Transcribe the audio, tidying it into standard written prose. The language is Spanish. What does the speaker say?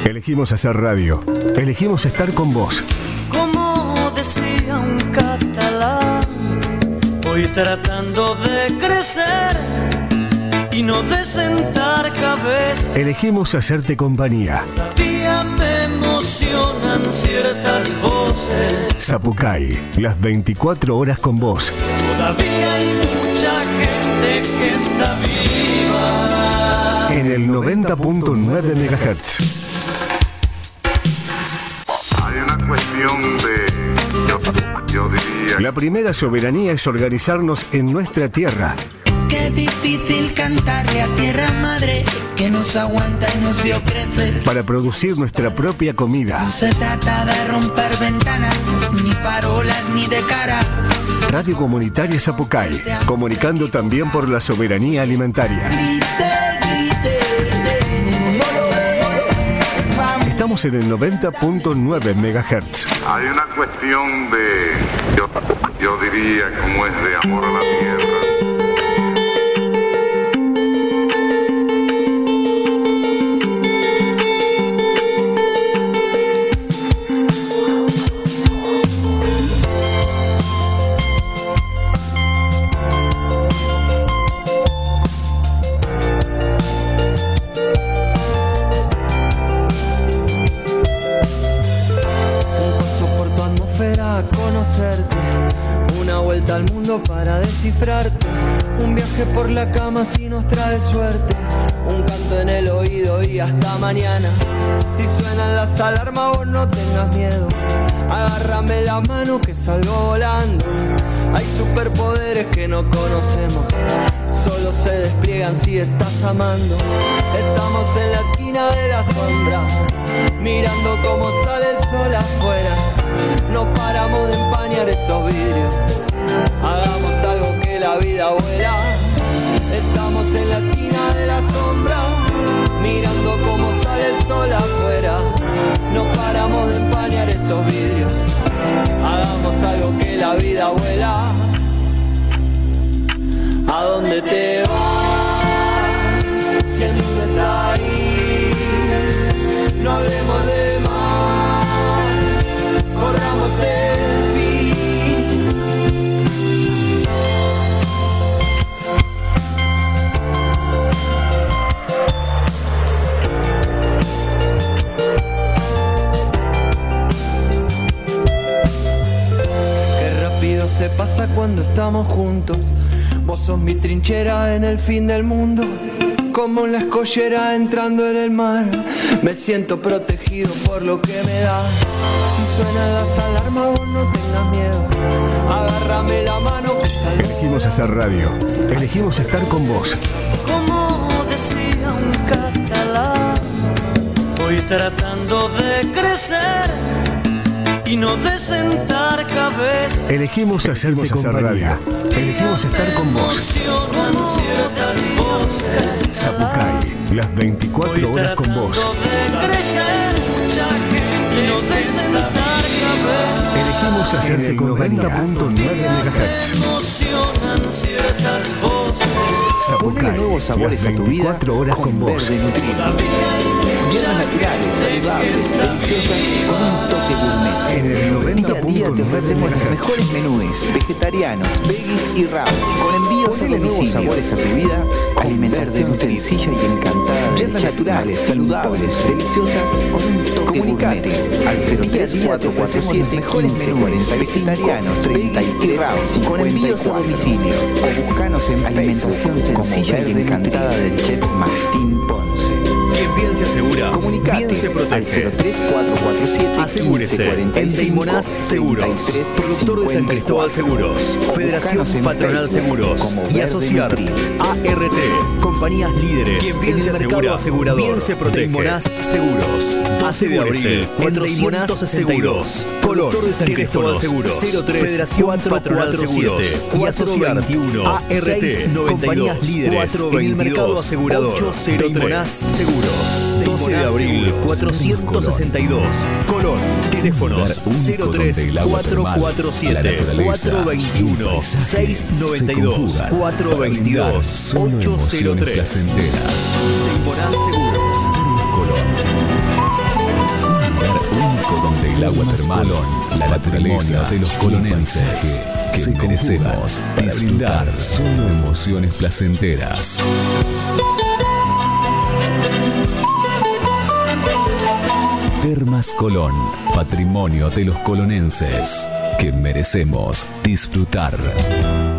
Elegimos hacer radio. Elegimos estar con vos. Como decía un catalán, voy tratando de crecer y no de sentar cabeza. Elegimos hacerte compañía. Todavía me emocionan ciertas voces. Zapucay, las 24 horas con vos. Todavía hay mucha gente que está viva. En el 90.9 MHz. Hay una cuestión de, yo diría... La primera soberanía es organizarnos en nuestra tierra. Qué difícil cantarle a tierra madre que nos aguanta y nos vio crecer. Para producir nuestra propia comida. No se trata de romper ventanas, ni farolas, ni de cara. Radio Comunitaria Zapucay, comunicando también por la soberanía alimentaria. Estamos en el 90.9 MHz. Hay una cuestión de, yo diría, como es de amor a la tierra. Una vuelta al mundo para descifrarte. Un viaje por la cama si nos trae suerte. Un canto en el oído y hasta mañana. Si suenan las alarmas vos no tengas miedo. Agárrame la mano que salgo volando. Hay superpoderes que no conocemos. Solo se despliegan si estás amando. Estamos en la esquina de la sombra, mirando cómo sale el sol afuera. No paramos de empañar esos vidrios. Hagamos algo que la vida vuela. Estamos en la esquina de la sombra, mirando cómo sale el sol afuera. No paramos de empañar esos vidrios. Hagamos algo que la vida vuela. ¿A dónde te vas? Si el mundo está ahí. No hablemos de más, corramos el fin. Qué rápido se pasa cuando estamos juntos. Vos sos mi trinchera en el fin del mundo, como la escollera entrando en el mar. Me siento protegido por lo que me da. Si suenan las alarmas vos no tengas miedo. Agárrame la mano que salgo. Elegimos hacer radio. Elegimos estar con vos. Como decía un catalán, voy tratando de crecer y no de sentar cabeza. Elegimos hacerte compañía. Elegimos estar con vos. Zapucay, las 24 horas con vos. Elegimos hacerte compañía. 90.9 MHz. Zapucay, nuevos sabores las a tu vida 24 horas con vos. Verde Nutrido. Hierbas naturales, saludables, deliciosas, con un toque gourmet. En el Día a día te 90.9 ofrecemos los mejores MHz. menús, vegetarianos, veggies y wrap, con envíos a domicilio. Sabores a tu vida, alimentación sencilla y encantada. Hierbas naturales, saludables, deliciosas, con un toque gourmet. Al 03447 mejores menús, vegetarianos, veggies y wrap, con envíos a domicilio. O buscanos en alimentación sencilla y encantada del chef Martín Ponce. Quien bien se asegura, Comunicate bien se al protege. 03447 Asegúrese en Deimonás Seguros, productor de San Cristóbal Seguros, Federación Patronal Seguros y Asociar ART, compañías líderes. Quien bien se asegura, asegurador, bien se protege. Deimonás Seguros, 12 de abril, 462, productor de San Cristóbal Seguros, 03 Federación Patronal Seguros y Asociar ART, compañías líderes en el mercado asegurador. 803 Deimonás Seguros, 12 de abril, 462, Colón. Teléfonos 03 447 421 692 422 803. Deimonás Seguros, Colón. El agua termal, la naturaleza de los colonenses, que merecemos disfrutar solo emociones placenteras. Termas Colón, patrimonio de los colonenses, que merecemos disfrutar.